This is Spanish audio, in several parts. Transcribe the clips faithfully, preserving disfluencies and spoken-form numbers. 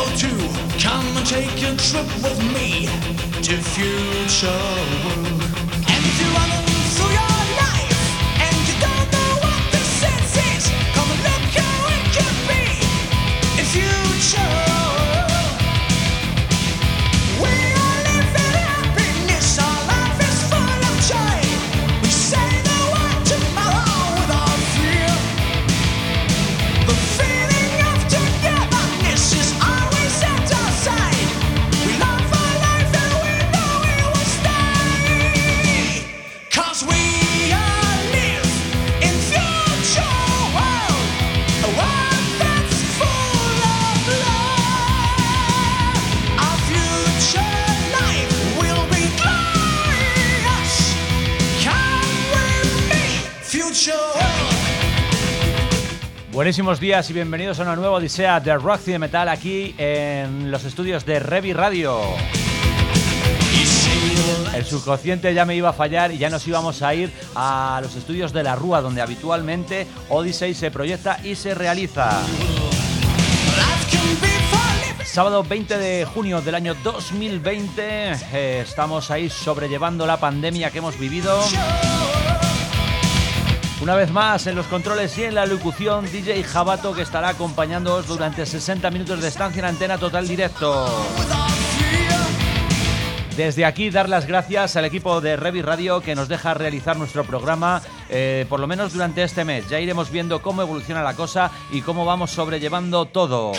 to come and take a trip with me to future world. And if you're running through your life and you don't know what the sense is, come and look how it can be in future. Buenísimos días y bienvenidos a una nueva odisea de rock y de metal aquí en los estudios de Revi Radio. El subconsciente ya me iba a fallar y ya nos íbamos a ir a los estudios de La Rúa, donde habitualmente Odyssey se proyecta y se realiza. Sábado veinte de junio del año dos mil veinte, eh, estamos ahí sobrellevando la pandemia que hemos vivido. Una vez más en los controles y en la locución, D J Jabato, que estará acompañándoos durante sesenta minutos de estancia en Antena Total Directo. Desde aquí dar las gracias al equipo de Revi Radio que nos deja realizar nuestro programa eh, por lo menos durante este mes. Ya iremos viendo cómo evoluciona la cosa y cómo vamos sobrellevando todo.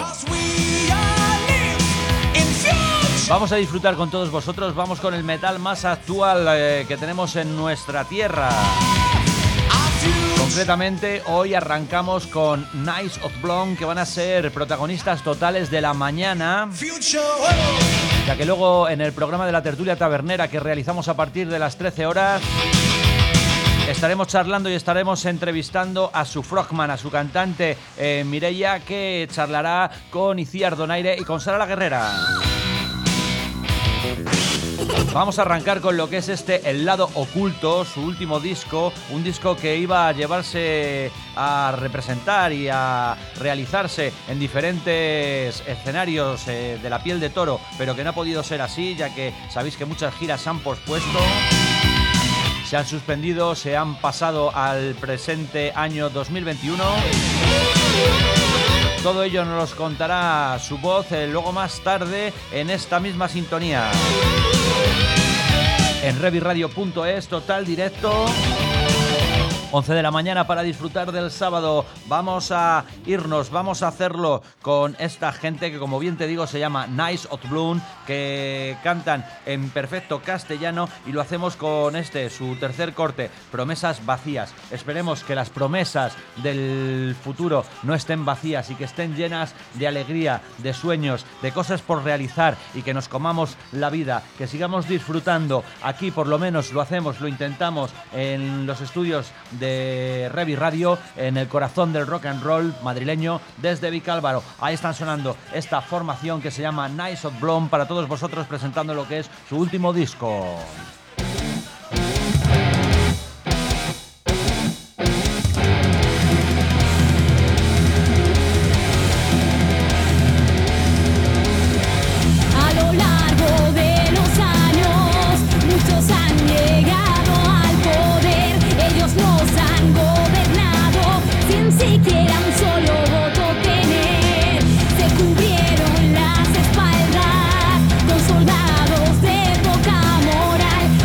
Vamos a disfrutar con todos vosotros, vamos con el metal más actual eh, que tenemos en nuestra tierra. Concretamente, hoy arrancamos con Knights of Blonde, que van a ser protagonistas totales de la mañana, ya que luego en el programa de la tertulia tabernera que realizamos a partir de las trece horas estaremos charlando y estaremos entrevistando a su frogman, a su cantante eh, Mireia, que charlará con Iciar Donaire y con Sara la Guerrera. Vamos a arrancar con lo que es este El Lado Oculto, su último disco, un disco que iba a llevarse a representar y a realizarse en diferentes escenarios eh, de la piel de toro, pero que no ha podido ser así, ya que sabéis que muchas giras se han pospuesto, se han suspendido, se han pasado al presente año dos mil veintiuno. Todo ello nos los contará su voz eh, luego más tarde en esta misma sintonía. En reviradio punto es, total directo. once de la mañana para disfrutar del sábado. Vamos a irnos, vamos a hacerlo con esta gente que, como bien te digo, se llama Knights of Blonde, que cantan en perfecto castellano, y lo hacemos con este, su tercer corte, Promesas Vacías. Esperemos que las promesas del futuro no estén vacías y que estén llenas de alegría, de sueños, de cosas por realizar, y que nos comamos la vida, que sigamos disfrutando. Aquí por lo menos lo hacemos, lo intentamos en los estudios de Revi Radio, en el corazón del rock and roll madrileño, desde Vicálvaro. Ahí están sonando esta formación que se llama Knights of Blonde para todos vosotros, presentando lo que es su último disco. Soldados de poca moral.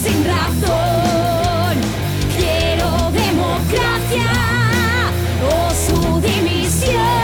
sin razón. Quiero democracia o su dimisión.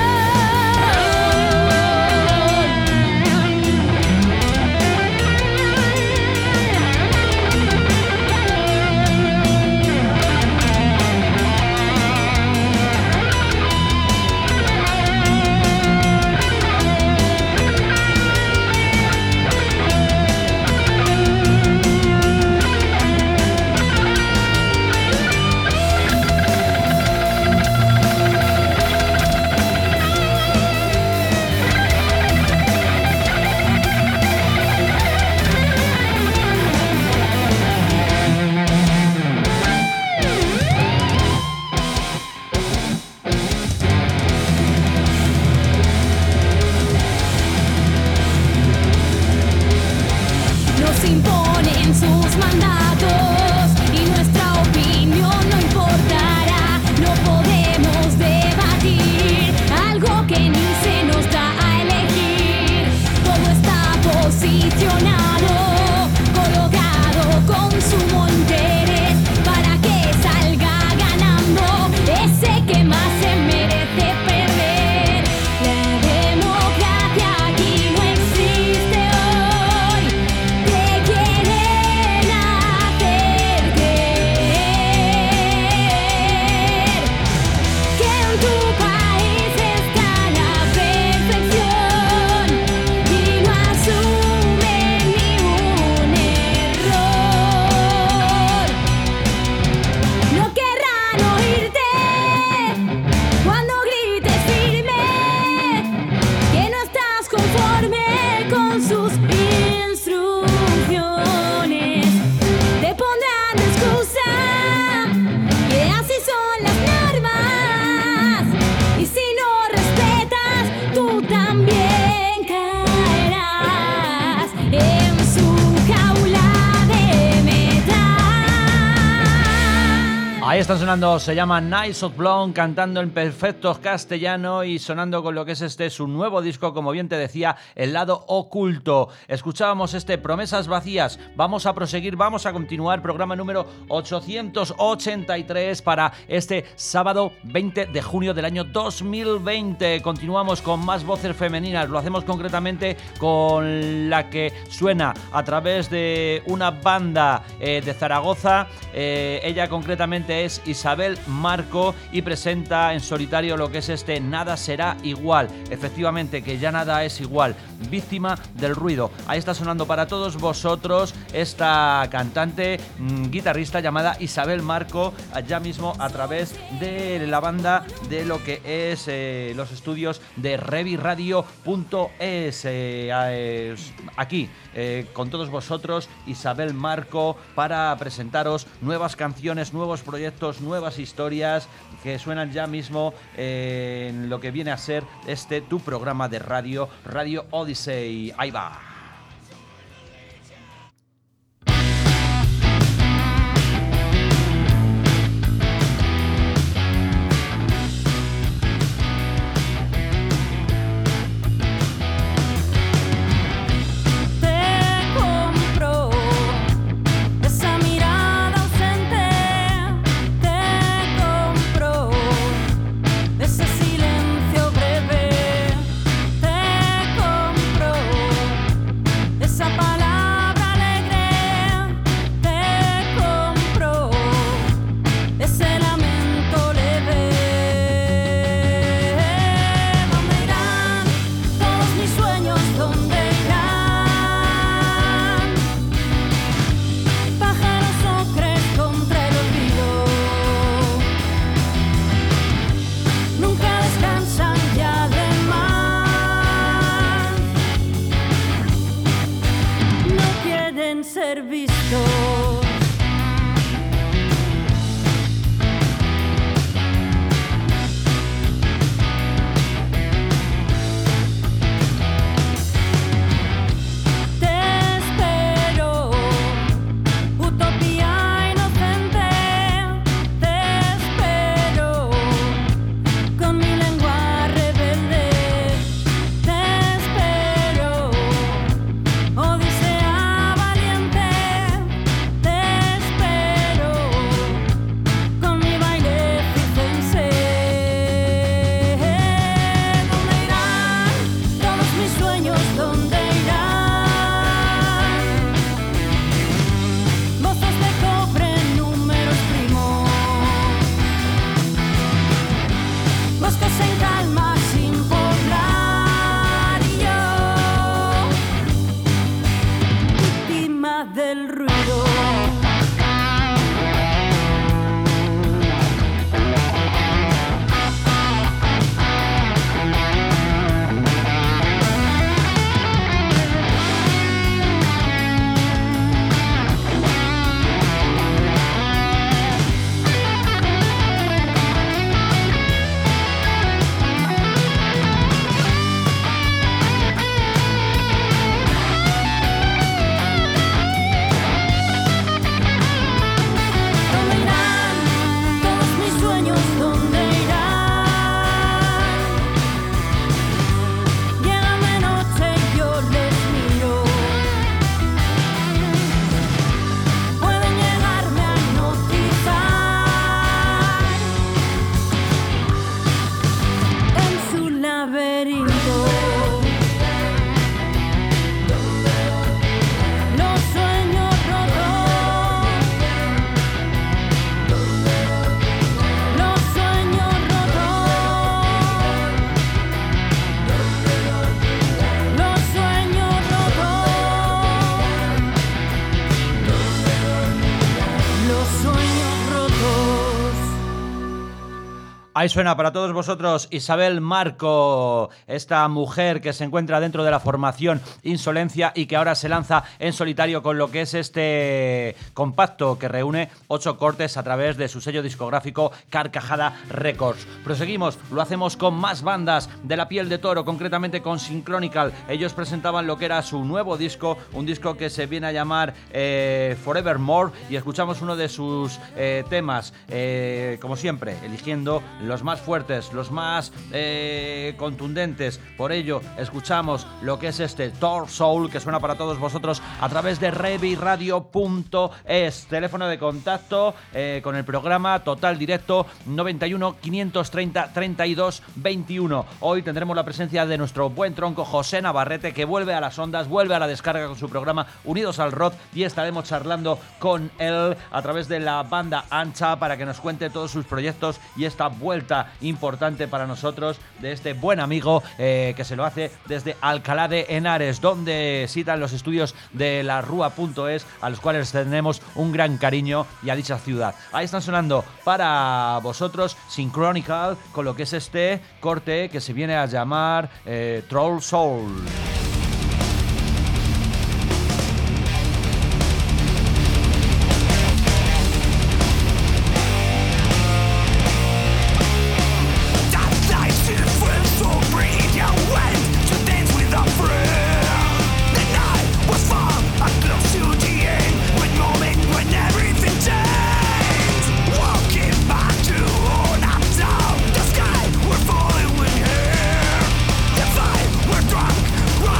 Ahí están sonando, se llama Nights of Blonde, cantando en perfecto castellano y sonando con lo que es este su nuevo disco, como bien te decía, El lado oculto. Escuchábamos este Promesas vacías. Vamos a proseguir, vamos a continuar, programa número ochocientos ochenta y tres para este sábado veinte de junio del año dos mil veinte. Continuamos con más voces femeninas, lo hacemos concretamente con la que suena a través de una banda eh, de Zaragoza. Eh, ella concretamente es Isabel Marco y presenta en solitario lo que es este Nada será igual. Efectivamente, que ya nada es igual. Víctima del ruido. Ahí está sonando para todos vosotros esta cantante, mmm, guitarrista llamada Isabel Marco, ya mismo a través de la banda de lo que es eh, los estudios de revi radio punto es. Eh, eh, aquí eh, con todos vosotros Isabel Marco para presentaros nuevas canciones, nuevos proyectos, nuevas historias que suenan ya mismo eh, en lo que viene a ser este tu programa de radio, Radio Odyssey. Ahí va. Ese silencio breve te compro. Ahí suena para todos vosotros Isabel Marco, esta mujer que se encuentra dentro de la formación Insolencia y que ahora se lanza en solitario con lo que es este compacto que reúne ocho cortes a través de su sello discográfico Carcajada Records. Proseguimos, lo hacemos con más bandas de la piel de toro, concretamente con Synchronical. Ellos presentaban lo que era su nuevo disco, un disco que se viene a llamar eh, Forevermore, y escuchamos uno de sus eh, temas, eh, como siempre, eligiendo los más fuertes, los más eh, contundentes. Por ello, escuchamos lo que es este Thor Soul, que suena para todos vosotros a través de reviradio punto es. Teléfono de contacto eh, con el programa Total Directo noventa y uno, quinientos treinta, treinta y dos, veintiuno. Hoy tendremos la presencia de nuestro buen tronco José Navarrete, que vuelve a las ondas, vuelve a la descarga con su programa Unidos al Rock, y estaremos charlando con él a través de la banda ancha para que nos cuente todos sus proyectos y esta vuelta importante para nosotros de este buen amigo eh, que se lo hace desde Alcalá de Henares, donde citan los estudios de la rúa punto es, a los cuales tenemos un gran cariño, y a dicha ciudad. Ahí están sonando para vosotros Synchronical con lo que es este corte que se viene a llamar eh, Troll Soul. We're drunk,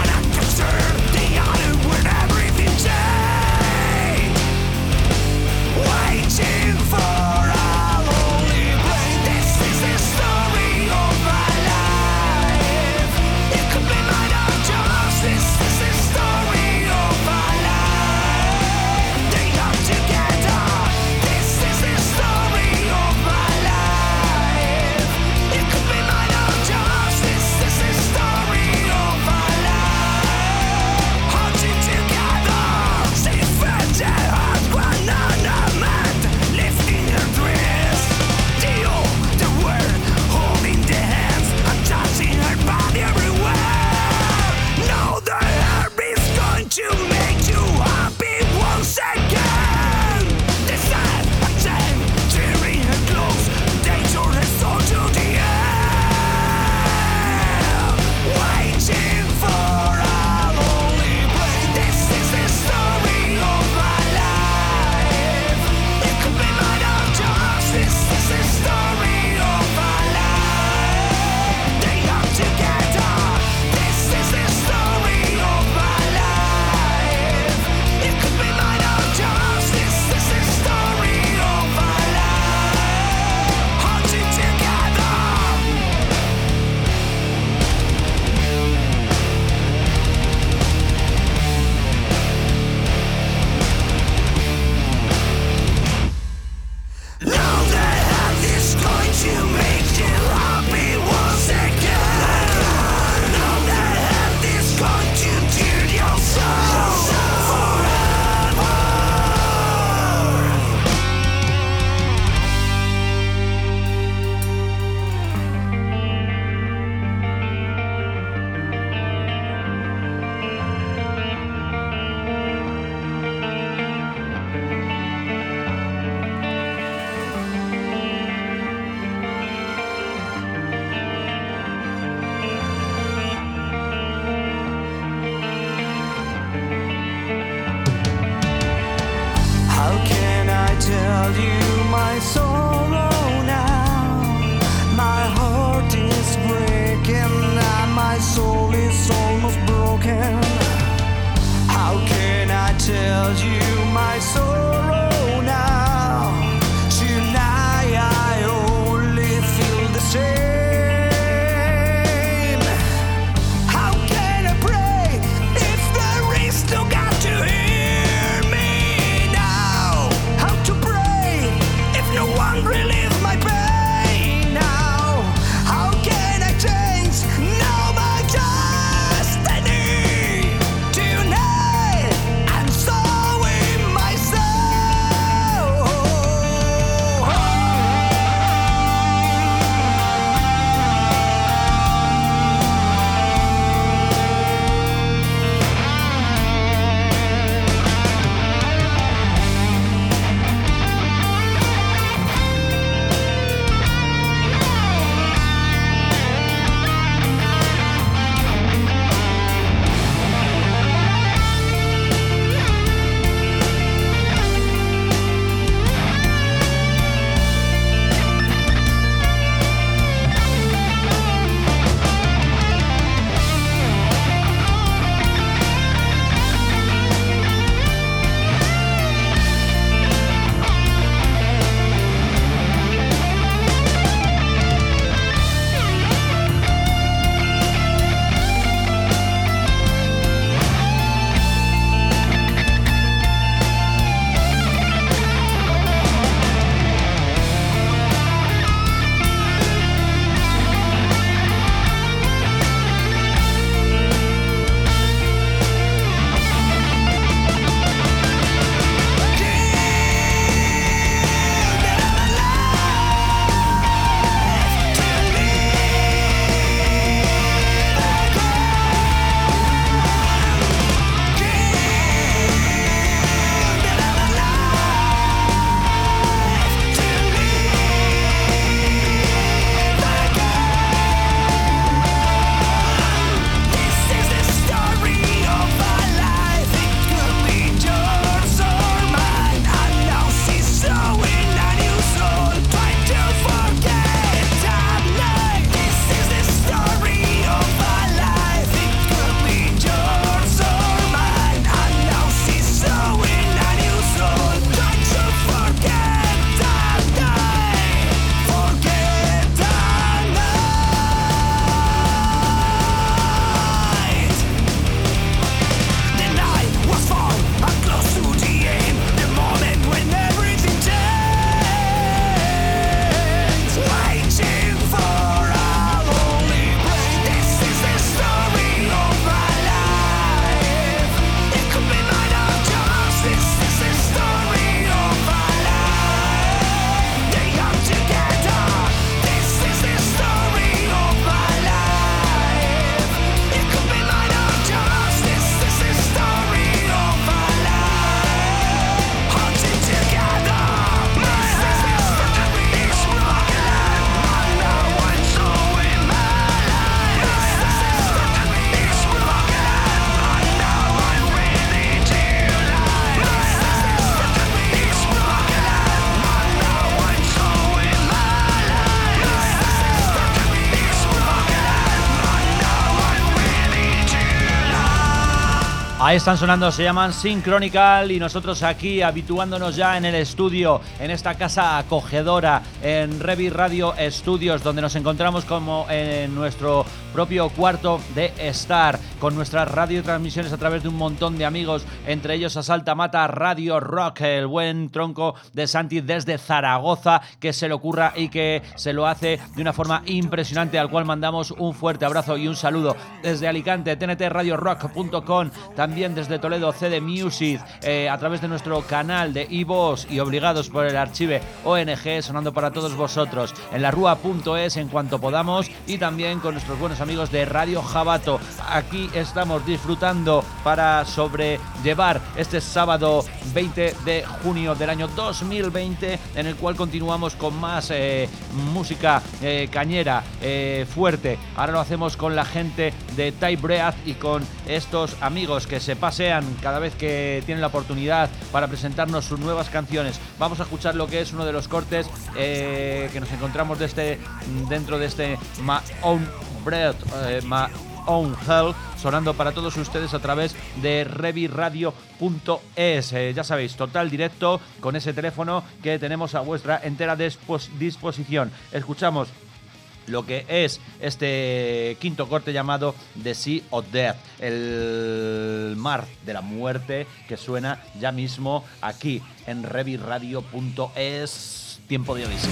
Ahí están sonando, se llaman Synchronical y nosotros aquí habituándonos ya en el estudio, en esta casa acogedora, en Revi Radio Studios, donde nos encontramos como en nuestro propio cuarto de estar, con nuestras radiotransmisiones a través de un montón de amigos, entre ellos Asalta Mata Radio Rock, el buen tronco de Santi desde Zaragoza, que se le ocurra y que se lo hace de una forma impresionante, al cual mandamos un fuerte abrazo y un saludo. Desde Alicante, T N T radio rock punto com, también desde Toledo, C D Music, eh, a través de nuestro canal de iVoox y obligados por el archive O N G, sonando para todos vosotros en la rúa punto es en cuanto podamos, y también con nuestros buenos amigos de Radio Jabato. Aquí estamos disfrutando para sobrellevar este sábado veinte de junio del año dos mil veinte, en el cual continuamos con más eh, música eh, cañera, eh, fuerte. Ahora lo hacemos con la gente de Type Breath y con estos amigos que se pasean cada vez que tienen la oportunidad para presentarnos sus nuevas canciones. Vamos a escuchar lo que es uno de los cortes eh, que nos encontramos de este, dentro de este My Own Breath, eh, My Own Hell, sonando para todos ustedes a través de revi radio punto es. Eh, ya sabéis, total directo con ese teléfono que tenemos a vuestra entera dispos- disposición. Escuchamos lo que es este quinto corte llamado The Sea of Death, el mar de la muerte, que suena ya mismo aquí en revi radio punto es. Tiempo de Odisea.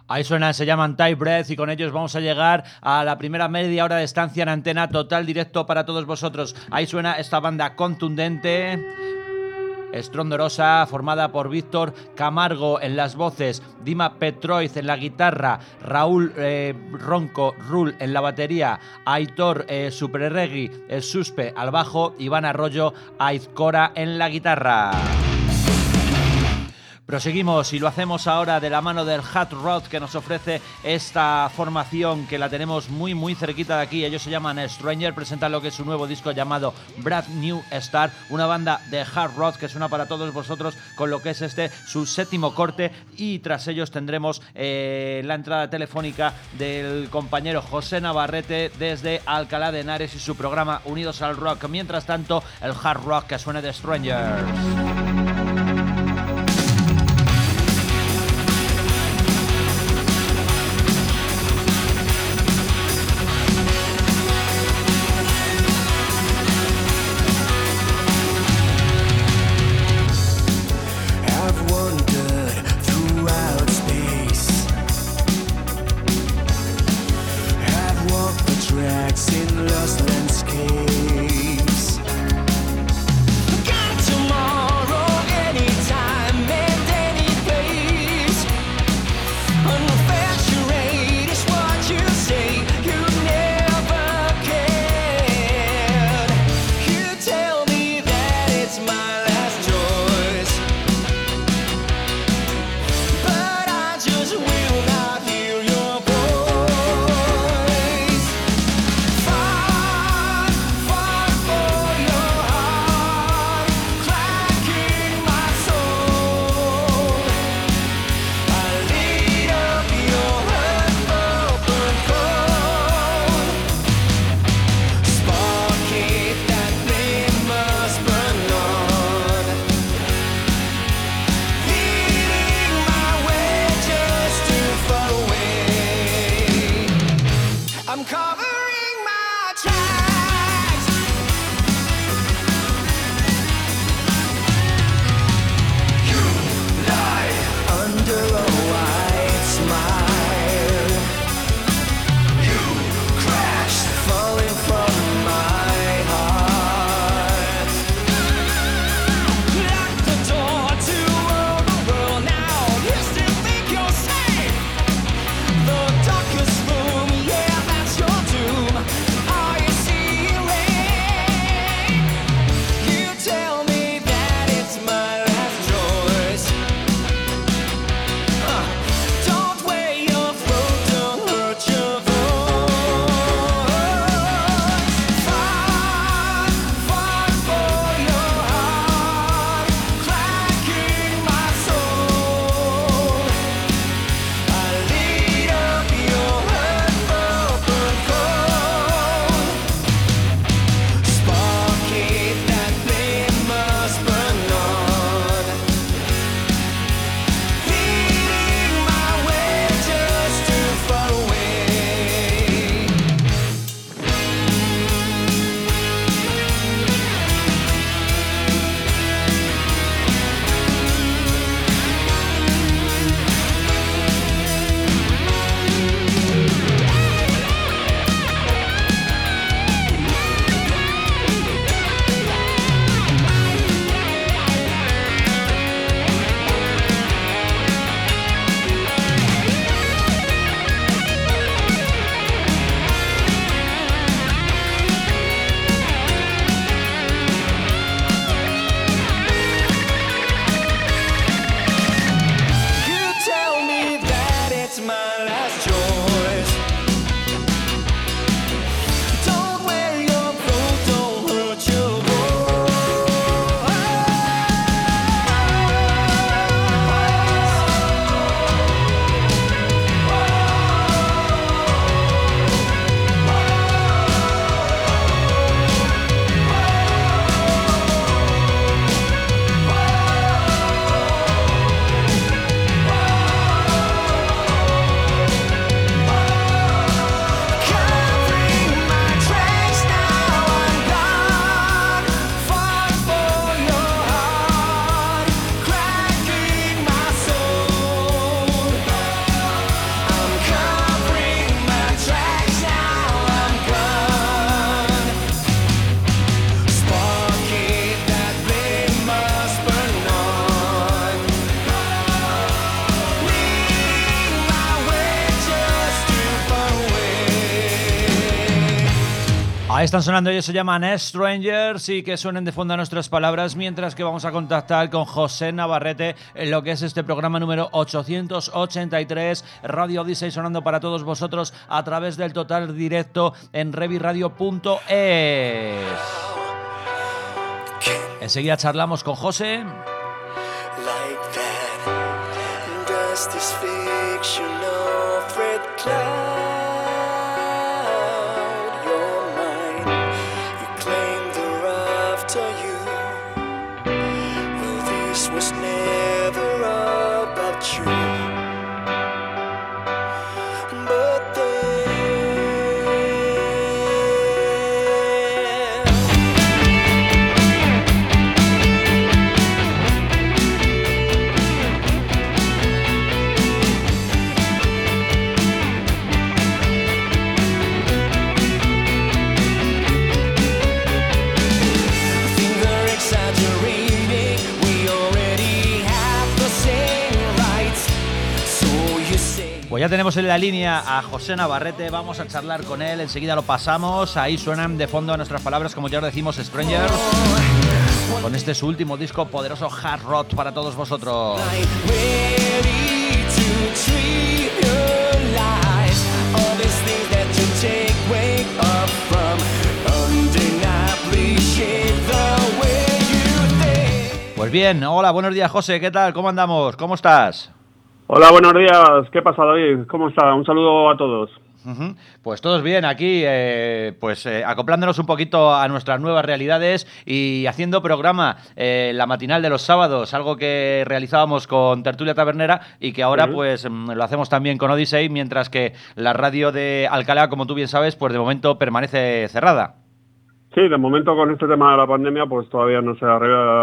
Ahí suenan, se llaman Tie Breath y con ellos vamos a llegar a la primera media hora de estancia en Antena Total, directo para todos vosotros. Ahí suena esta banda contundente, estrondorosa, formada por Víctor Camargo en las voces, Dima Petroiz en la guitarra, Raúl eh, Ronco Rull en la batería, Aitor eh, Superregui, el Suspe al bajo, Iván Arroyo Aizcora en la guitarra. Proseguimos y lo hacemos ahora de la mano del Hot Rod, que nos ofrece esta formación que la tenemos muy muy cerquita de aquí. Ellos se llaman Stranger, presentan lo que es su nuevo disco llamado Brand New Star, una banda de hard rock que suena para todos vosotros con lo que es este su séptimo corte, y tras ellos tendremos eh, la entrada telefónica del compañero José Navarrete desde Alcalá de Henares y su programa Unidos al Rock. Mientras tanto, el hard rock que suena de Strangers. Tomorrow Ahí están sonando, ellos se llaman Strangers, y que suenen de fondo a nuestras palabras, mientras que vamos a contactar con José Navarrete en lo que es este programa número ochocientos ochenta y tres, Radio Odyssey, sonando para todos vosotros a través del total directo en reviradio punto es. Enseguida charlamos con José. Like that, does this fiction of red cloud your mind? You claim they're after you. Well, this was never about you. But then Pues ya tenemos en la línea a José Navarrete, vamos a charlar con él, enseguida lo pasamos. Ahí suenan de fondo a nuestras palabras, como ya os decimos, Strangers, con este su último disco, poderoso hard rock para todos vosotros. Pues bien, hola, buenos días José, ¿qué tal? ¿Cómo andamos? ¿Cómo estás? Hola, buenos días. ¿Qué pasa, David? ¿Cómo está? Un saludo a todos. Uh-huh. Pues todos bien aquí, eh, pues eh, acoplándonos un poquito a nuestras nuevas realidades y haciendo programa, eh, la matinal de los sábados, algo que realizábamos con Tertulia Tabernera y que ahora uh-huh. pues lo hacemos también con Odyssey, mientras que la radio de Alcalá, como tú bien sabes, pues de momento permanece cerrada. Sí, de momento con este tema de la pandemia pues todavía no se ha,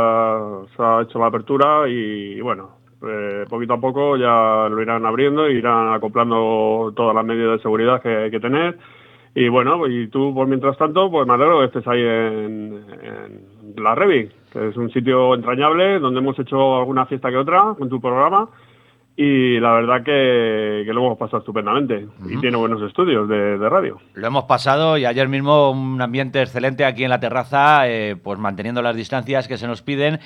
se ha hecho la apertura y bueno, Eh, poquito a poco ya lo irán abriendo, irán acoplando todas las medidas de seguridad que hay que tener. Y bueno, y tú, por mientras tanto, pues me alegro que estés ahí en, en la Revi, que es un sitio entrañable, donde hemos hecho alguna fiesta que otra con tu programa. Y la verdad que, que lo hemos pasado estupendamente. Uh-huh. Y tiene buenos estudios de, de radio. Lo hemos pasado y ayer mismo un ambiente excelente aquí en la terraza, eh, pues manteniendo las distancias que se nos piden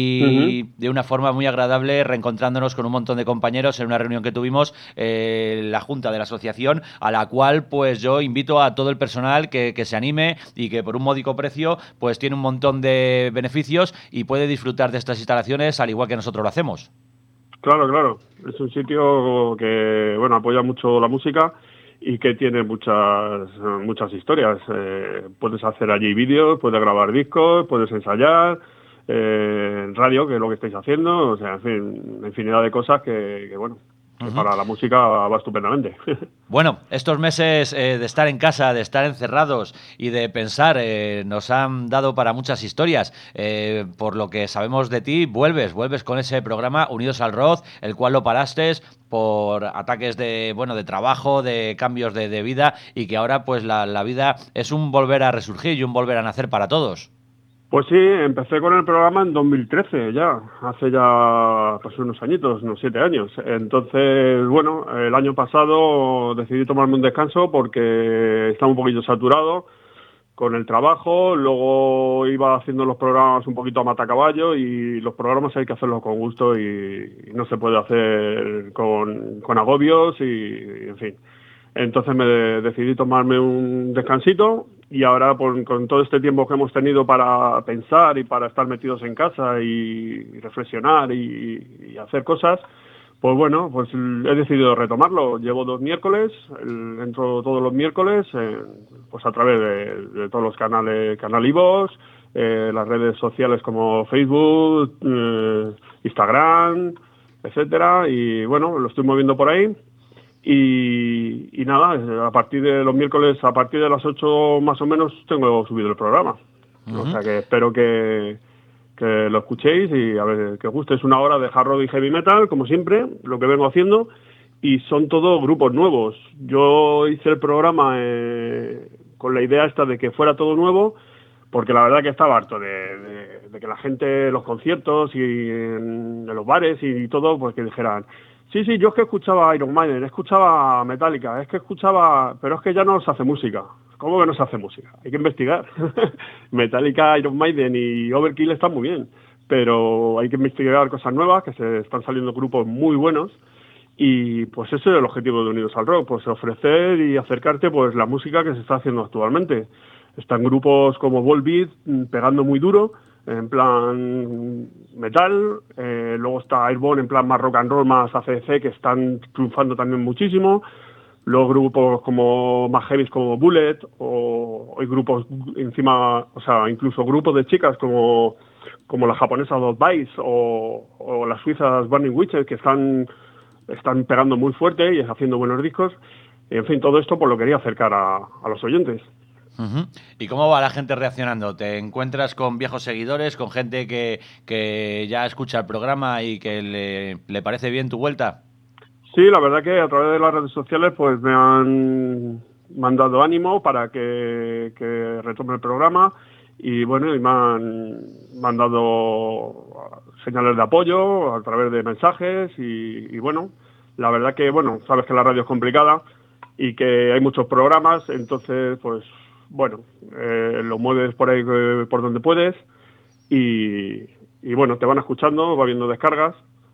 y uh-huh. de una forma muy agradable, reencontrándonos con un montón de compañeros en una reunión que tuvimos, eh, la junta de la asociación, a la cual pues yo invito a todo el personal que, que se anime y que por un módico precio pues tiene un montón de beneficios y puede disfrutar de estas instalaciones al igual que nosotros lo hacemos. Claro, claro. Es un sitio que, bueno, apoya mucho la música y que tiene muchas muchas historias. Eh, puedes hacer allí vídeos, puedes grabar discos, puedes ensayar, eh, radio, que es lo que estáis haciendo, o sea, en fin, infinidad de cosas que, que bueno, que uh-huh. para la música va estupendamente. Bueno, estos meses eh, de estar en casa, de estar encerrados y de pensar, eh, nos han dado para muchas historias. Eh, por lo que sabemos de ti, vuelves, vuelves con ese programa Unidos al Rock, el cual lo paraste por ataques de, bueno, de trabajo, de cambios de, de vida, y que ahora pues la, la vida es un volver a resurgir y un volver a nacer para todos. Pues sí, empecé con el programa en dos mil trece ya, hace ya pues unos añitos, unos siete años. Entonces, bueno, el año pasado decidí tomarme un descanso porque estaba un poquito saturado con el trabajo, luego iba haciendo los programas un poquito a matacaballo y los programas hay que hacerlos con gusto y, y no se puede hacer con, con agobios y, y en fin. Entonces me de, decidí tomarme un descansito y ahora por, con todo este tiempo que hemos tenido para pensar y para estar metidos en casa y, y reflexionar y, y hacer cosas, pues bueno, pues he decidido retomarlo. Llevo dos miércoles, el, entro todos los miércoles, eh, pues a través de, de todos los canales, canal iVoox, eh, las redes sociales como Facebook, eh, Instagram, etcétera, y bueno, lo estoy moviendo por ahí. Y, y nada, a partir de los miércoles, a partir de las ocho más o menos, tengo subido el programa. Uh-huh. O sea que espero que, que lo escuchéis y a ver, que os guste. Es una hora de hard rock y heavy metal, como siempre, lo que vengo haciendo, y son todos grupos nuevos. Yo hice el programa eh, con la idea esta de que fuera todo nuevo, porque la verdad que estaba harto de, de, de que la gente, los conciertos y en, en los bares y todo, pues que dijeran... Sí, sí, yo es que escuchaba Iron Maiden, escuchaba Metallica, es que escuchaba... Pero es que ya no se hace música. ¿cómo que no se hace música? Hay que investigar. Metallica, Iron Maiden y Overkill están muy bien, pero hay que investigar cosas nuevas, que se están saliendo grupos muy buenos, y pues ese es el objetivo de Unidos al Rock, pues ofrecer y acercarte pues la música que se está haciendo actualmente. Están grupos como Volbeat pegando muy duro, en plan metal, eh, luego está Airborne en plan más rock and roll, más A C D C, que están triunfando también muchísimo. Luego grupos como más heavy como Bullet, o hay grupos encima, o sea, incluso grupos de chicas como, como la japonesa Dot Vice o, o las suizas Burning Witches, que están, están pegando muy fuerte y haciendo buenos discos. En fin, todo esto pues lo quería acercar a, a los oyentes. Uh-huh. ¿Y cómo va la gente reaccionando? ¿Te encuentras con viejos seguidores, con gente que, que ya escucha el programa y que le, le parece bien tu vuelta? Sí, la verdad que a través de las redes sociales pues me han mandado ánimo para que, que retome el programa, y bueno, y me han mandado señales de apoyo a través de mensajes y, y bueno, la verdad que, bueno, sabes que la radio es complicada y que hay muchos programas, entonces pues bueno, eh, lo mueves por ahí eh, por donde puedes y, y bueno, te van escuchando, va viendo descargas,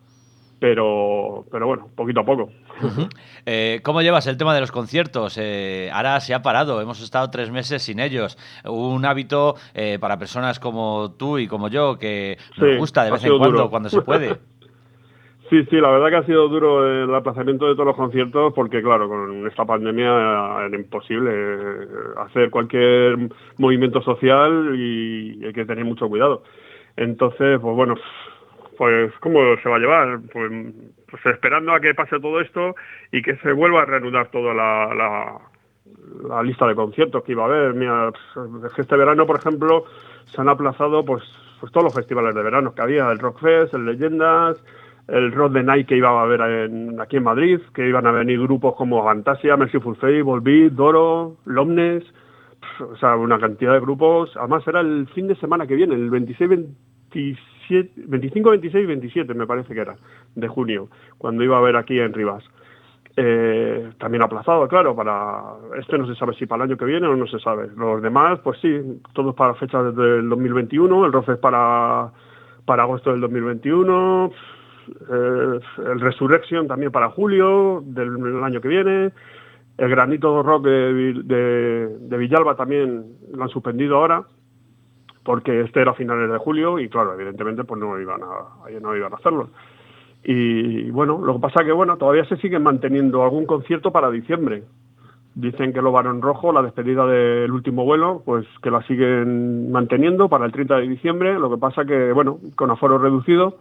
pero pero bueno, poquito a poco. Uh-huh. Eh, ¿Cómo llevas el tema de los conciertos? Eh, ahora se ha parado, hemos estado tres meses sin ellos. Un hábito eh, para personas como tú y como yo, que nos Sí, gusta de ha vez en sido cuando, duro. cuando se puede. Sí, sí, la verdad que ha sido duro el aplazamiento de todos los conciertos porque, claro, con esta pandemia era imposible hacer cualquier movimiento social y hay que tener mucho cuidado. Entonces, pues bueno, pues ¿cómo se va a llevar? Pues, pues esperando a que pase todo esto y que se vuelva a reanudar toda la, la, la lista de conciertos que iba a haber. Mira, pues, este verano, por ejemplo, se han aplazado pues, pues todos los festivales de verano que había, el Rockfest, el Leyendas, el Rock the Night que iba a haber en, aquí en Madrid, que iban a venir grupos como Fantasia, Mercyful Fate, Volbeat, Doro, Lomnes, o sea, una cantidad de grupos. Además era el fin de semana que viene, el veintiséis, veintisiete, veinticinco, veintiséis, veintisiete me parece que era, de junio, cuando iba a haber aquí en Rivas. Eh, también aplazado, claro, para este no se sabe si para el año que viene o no se sabe. Los demás, pues sí, todos para fechas del dos mil veintiuno, el Rockfest para, para agosto del dos mil veintiuno, eh, el Resurrection también para julio del, del año que viene, el Granito Rock de, de, de Villalba también lo han suspendido ahora, porque este era a finales de julio y claro, evidentemente pues no iban a, no iban a hacerlo. Y bueno, lo que pasa que bueno, todavía se siguen manteniendo algún concierto para diciembre. Dicen que lo Barón Rojo, la despedida del último vuelo, pues que la siguen manteniendo para el treinta de diciembre, lo que pasa que bueno, con aforo reducido.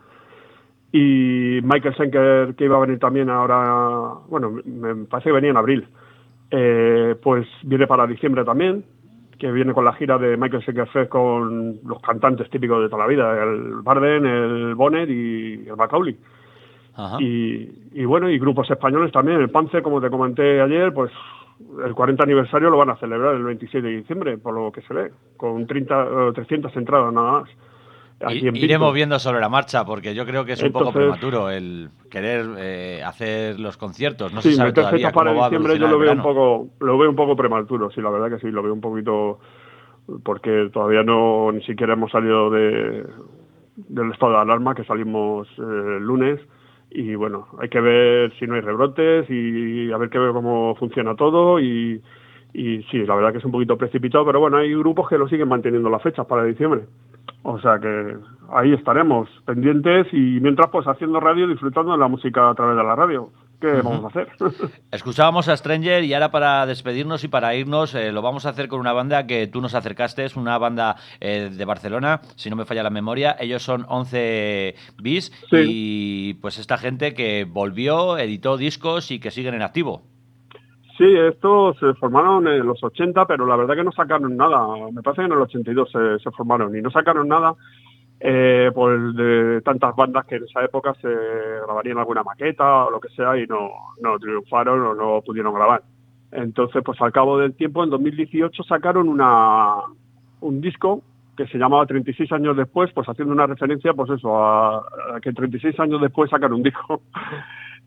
Y Michael Schenker, que iba a venir también ahora, bueno, me parece que venía en abril, eh, pues viene para diciembre también, que viene con la gira de Michael Schenker Fest con los cantantes típicos de toda la vida, el Barden, el Bonnet y el Macaulay. Ajá. Y, y bueno, y grupos españoles también, el Panzer, como te comenté ayer, pues el cuarenta aniversario lo van a celebrar el veintiséis de diciembre, por lo que se ve, con treinta, trescientas entradas nada más. Aquí en Iremos viendo sobre la marcha, porque yo creo que es un Entonces, poco prematuro el querer eh, hacer los conciertos. No sí, se sabe meter todavía fechas cómo para va a diciembre yo evolucionar lo el veo un verano. poco, lo veo un poco prematuro, sí, la verdad que sí, lo veo un poquito, porque todavía no ni siquiera hemos salido de del estado de alarma, que salimos eh, el lunes, y bueno, hay que ver si no hay rebrotes y a ver qué cómo funciona todo y y sí, la verdad que es un poquito precipitado, pero bueno, hay grupos que lo siguen manteniendo las fechas para diciembre. O sea que ahí estaremos pendientes y mientras pues haciendo radio, disfrutando de la música a través de la radio. ¿Qué uh-huh. vamos a hacer? Escuchábamos a Stranger y ahora para despedirnos y para irnos eh, lo vamos a hacer con una banda que tú nos acercaste, es una banda eh, de Barcelona, si no me falla la memoria. Ellos son once bis sí. Y pues esta gente que volvió, editó discos y que siguen en activo. Sí, estos se formaron en los ochenta, pero la verdad que no sacaron nada. Me parece que en el ochenta y dos se, se formaron y no sacaron nada eh, pues de tantas bandas que en esa época se grabarían alguna maqueta o lo que sea y no, no triunfaron o no pudieron grabar. Entonces, pues al cabo del tiempo, en dos mil dieciocho sacaron una un disco que se llamaba treinta y seis años después, pues haciendo una referencia, pues eso, a, a que treinta y seis años después sacaron un disco.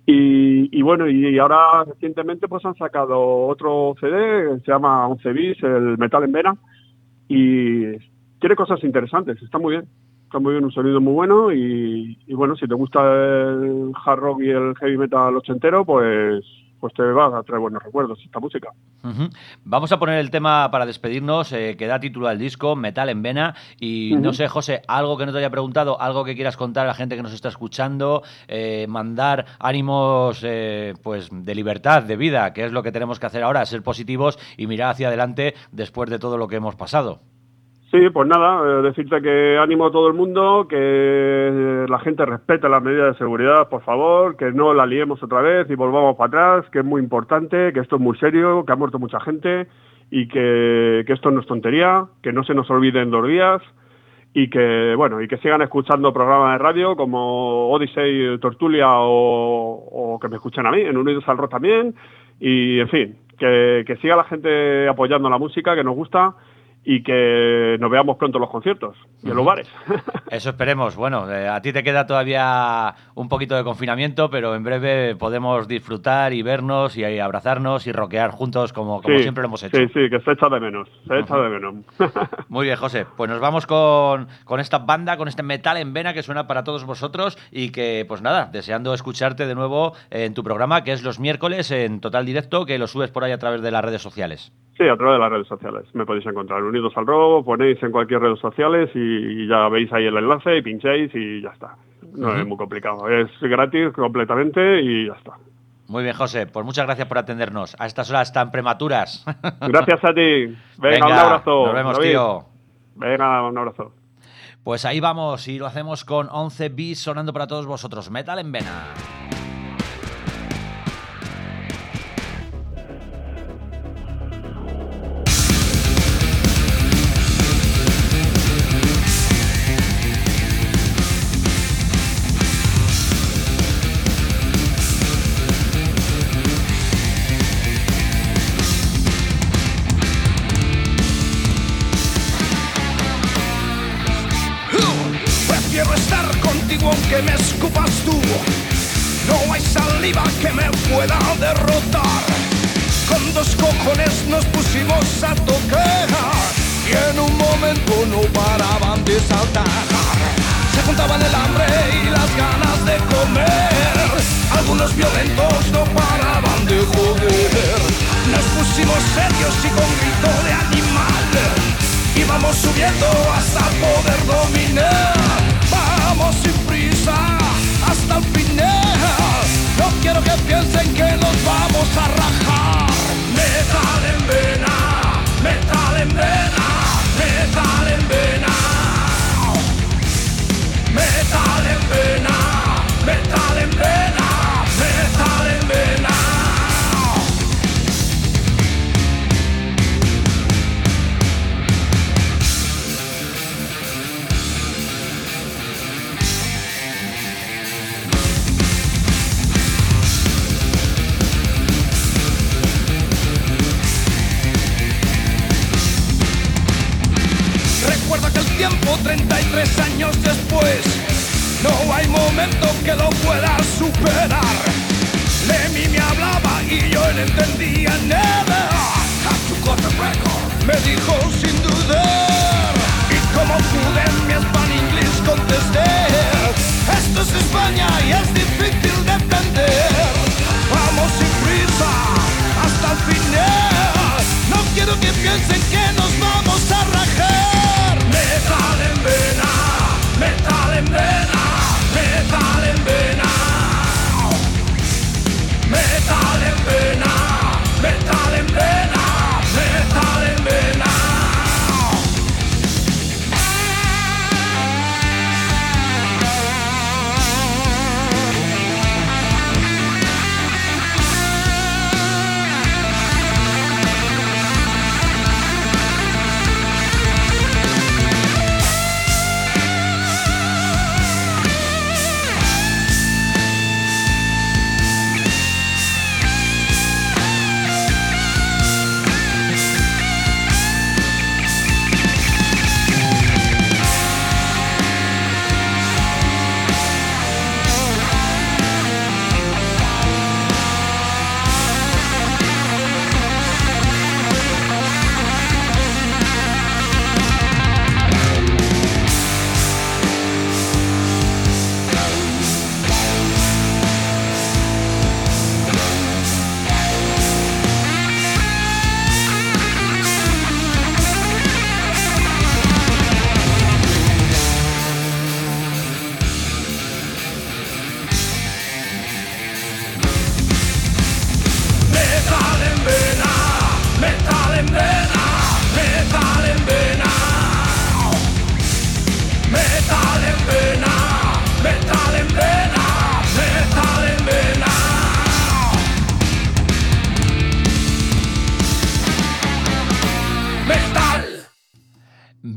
Y, y bueno, y ahora recientemente pues han sacado otro C D que se llama once bis, el Metal en Vena, y tiene cosas interesantes, está muy bien, está muy bien, un sonido muy bueno y, y bueno, si te gusta el hard rock y el heavy metal ochentero, pues pues te va a traer buenos recuerdos esta música. Uh-huh. Vamos a poner el tema para despedirnos, eh, que da título al disco, Metal en Vena, y uh-huh. no sé, José, algo que no te haya preguntado, algo que quieras contar a la gente que nos está escuchando, eh, mandar ánimos eh, pues de libertad, de vida, que es lo que tenemos que hacer ahora, ser positivos y mirar hacia adelante después de todo lo que hemos pasado. Sí, pues nada, eh, decirte que ánimo a todo el mundo, que la gente respete las medidas de seguridad, por favor, que no la liemos otra vez y volvamos para atrás, que es muy importante, que esto es muy serio, que ha muerto mucha gente y que, que esto no es tontería, que no se nos olviden dos días y que, bueno, y que sigan escuchando programas de radio como Odyssey, Tortulia o, o que me escuchen a mí, en Unidos al Rock también, y en fin, que, que siga la gente apoyando la música que nos gusta y que nos veamos pronto en los conciertos y en uh-huh. los bares. Eso esperemos. Bueno, eh, a ti te queda todavía un poquito de confinamiento, pero en breve podemos disfrutar y vernos y, y abrazarnos y rockear juntos como, como sí, siempre lo hemos hecho. Sí, sí, que se echa de menos, se uh-huh. echa de menos. Muy bien, José. Pues nos vamos con, con esta banda, con este Metal en Vena que suena para todos vosotros y que, pues nada, deseando escucharte de nuevo en tu programa, que es los miércoles en Total Directo, que lo subes por ahí a través de las redes sociales. Sí, a través de las redes sociales. Me podéis encontrar Unidos al Rock, ponéis en cualquier redes sociales y ya veis ahí el enlace y pincháis y ya está. No uh-huh. es muy complicado. Es gratis completamente y ya está. Muy bien, José. Pues muchas gracias por atendernos a estas horas tan prematuras. Gracias a ti. Venga, Venga un abrazo. Nos vemos, David. Tío. Venga, un abrazo. Pues ahí vamos y lo hacemos con once bis sonando para todos vosotros. Metal en Vena. Que me escupas tú, no hay saliva que me pueda derrotar. Con dos cojones nos pusimos a tocar y en un momento no paraban de saltar. Se juntaban el hambre y las ganas de comer. Algunos violentos no paraban de joder. Nos pusimos serios y con grito de animal íbamos subiendo hasta poder dominar. Vamos sin prisa hasta el final. No quiero que piensen que nos vamos a rajar. Metal en vena, metal en vena, metal en vena. Metal en vena, metal en vena, metal en vena. Tiempo treinta y tres años después, no hay momento que lo pueda superar. Lemmy me hablaba y yo no entendía nada. Have to cut the record, me dijo sin dudar. Y como pude en mi español contesté: esto es España y es difícil de entender. Vamos sin prisa hasta el final. No quiero que piensen que nos vamos a rajar. Metal en vena, metal en vena, metal en vena. Metal en vena, metal en vena, metal en vena.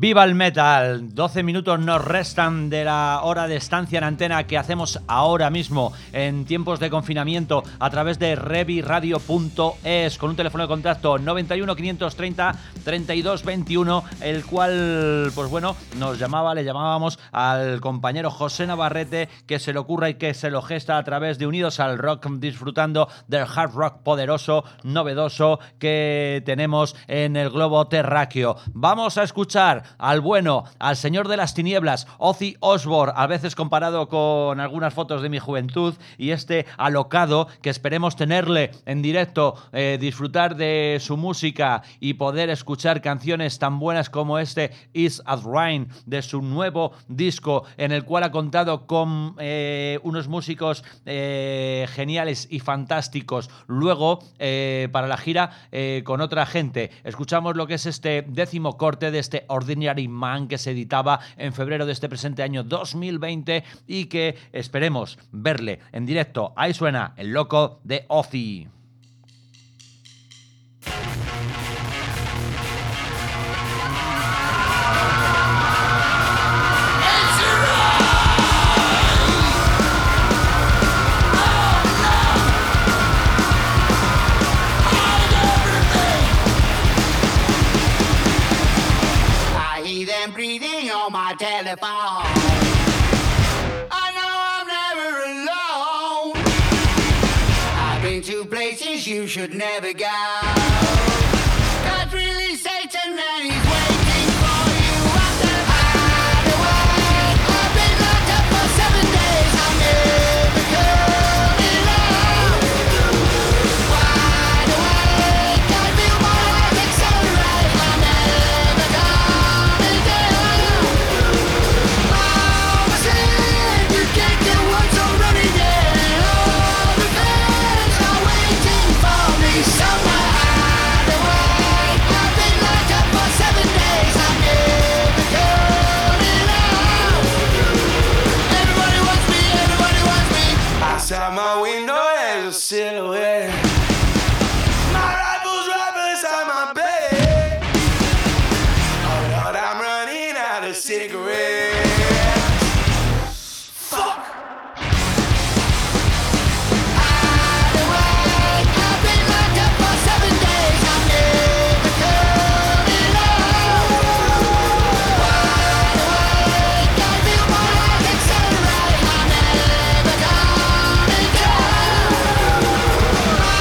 ¡Viva el metal! doce minutos nos restan de la hora de estancia en antena que hacemos ahora mismo en tiempos de confinamiento a través de reviradio punto es con un teléfono de contacto noventa y uno, quinientos treinta, treinta y dos veintiuno, el cual, pues bueno, nos llamaba, le llamábamos al compañero José Navarrete, que se le ocurra y que se lo gesta a través de Unidos al Rock, disfrutando del hard rock poderoso, novedoso que tenemos en el globo terráqueo. Vamos a escuchar al bueno, al señor de las tinieblas, Ozzy Osbourne, a veces comparado con algunas fotos de mi juventud, y este alocado que esperemos tenerle en directo, eh, disfrutar de su música y poder escuchar canciones tan buenas como este Is as Rain, de su nuevo disco, en el cual ha contado con eh, unos músicos eh, geniales y fantásticos. Luego, eh, para la gira, eh, con otra gente. Escuchamos lo que es este décimo corte de este Ordinary Man, que se editaba en febrero de este presente año dos mil veinte y que esperemos verle en directo. Ahí suena el loco de Ozzy. Breathing on my telephone. I know I'm never alone. I've been to places you should never go. God's really Satan and he's waiting for you at the hideaway. I've been locked up for seven days. I'm never coming out. Wide awake, I feel my heart accelerate. I'm never coming down. Mama said you can't get what's already there. All the fans are waiting for me somewhere. Hideaway, I've been locked up for seven days. I'm never coming out. Everybody wants me, everybody wants me. Outside my window there's a silhouette. My rifle's right beside my bed. Oh Lord, I'm running out of cigarettes. Fuck! Hideaway, I've been locked up for seven days. I'm never coming out. Wide awake, I feel my heart accelerate. I'm never coming down.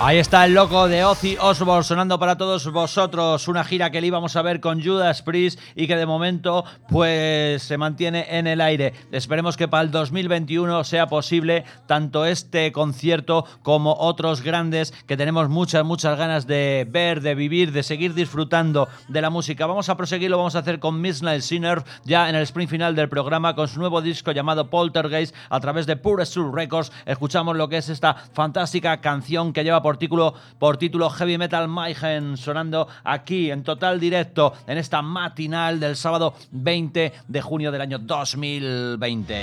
Ahí está el loco de Ozzy Osbourne sonando para todos vosotros, una gira que le íbamos a ver con Judas Priest y que de momento pues se mantiene en el aire. Esperemos que para el dos mil veintiuno sea posible tanto este concierto como otros grandes que tenemos muchas, muchas ganas de ver, de vivir, de seguir disfrutando de la música. Vamos a proseguir, lo vamos a hacer con Midnight Sinner ya en el sprint final del programa con su nuevo disco llamado Poltergeist a través de Pure Soul Records. Escuchamos lo que es esta fantástica canción que lleva por título, por título Heavy Metal Mayhem, sonando aquí en total directo en esta matinal del sábado veinte de junio del año dos mil veinte.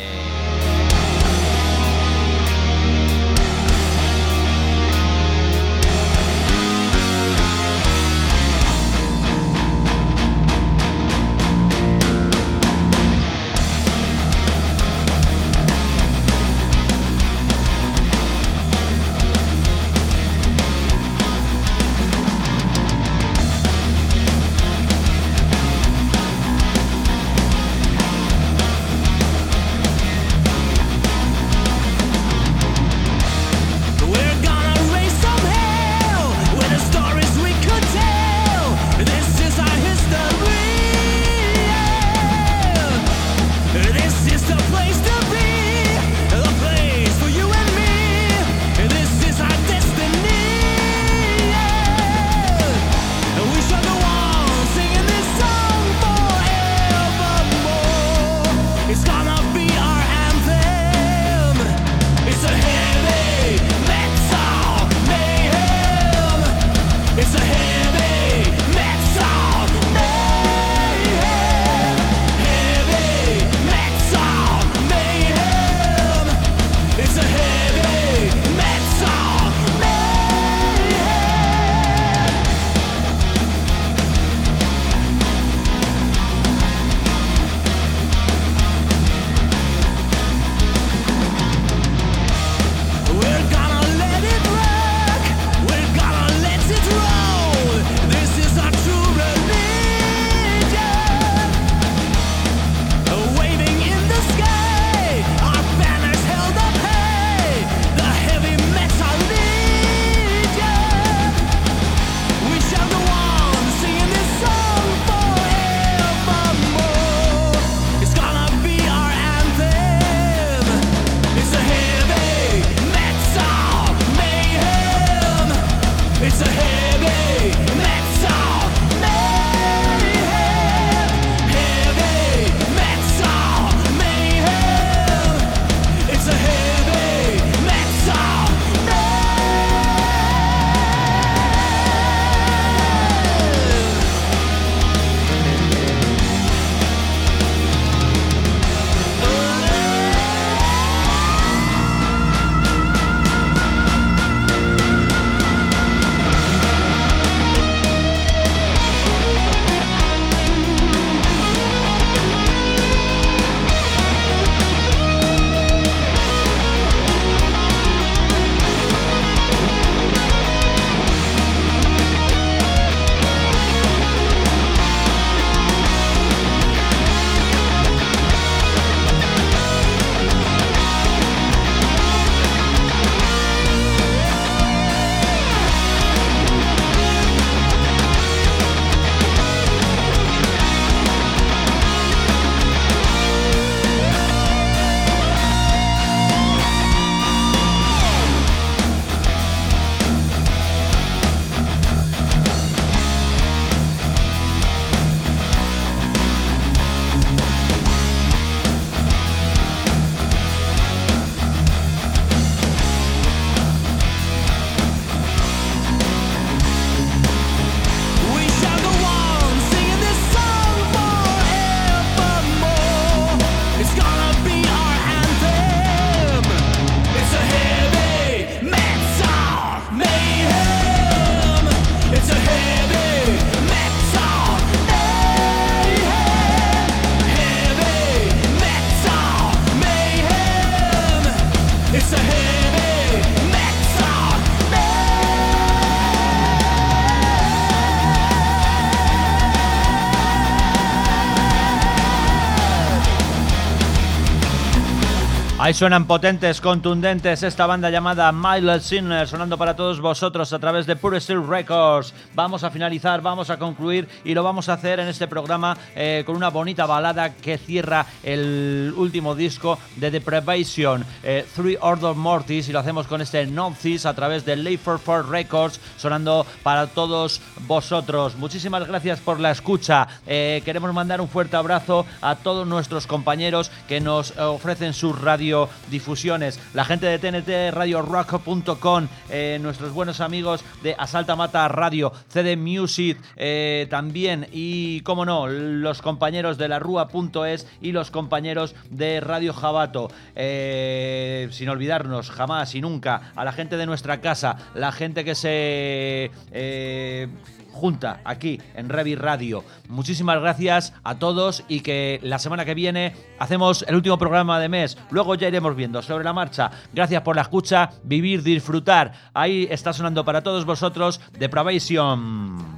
Ahí suenan potentes, contundentes, esta banda llamada Mild Sinner, sonando para todos vosotros a través de Pure Steel Records. Vamos a finalizar, vamos a concluir y lo vamos a hacer en este programa eh, con una bonita balada que cierra el último disco de Deprivation, eh, Three Order Mortis, y lo hacemos con este Nonthis a través de Leifer four Records, sonando para todos vosotros. Muchísimas gracias por la escucha. Eh, queremos mandar un fuerte abrazo a todos nuestros compañeros que nos ofrecen sus radio difusiones, la gente de T N T Radio Rock punto com, eh, nuestros buenos amigos de Asalta Mata Radio, C D Music eh, también, y como no, los compañeros de la Rúa punto es y los compañeros de Radio Jabato, eh, sin olvidarnos jamás y nunca a la gente de nuestra casa, la gente que se eh, junta aquí en Revi Radio. Muchísimas gracias a todos y que la semana que viene hacemos el último programa de mes. Luego ya iremos viendo sobre la marcha. Gracias por la escucha, vivir, disfrutar. Ahí está sonando para todos vosotros Deprivation.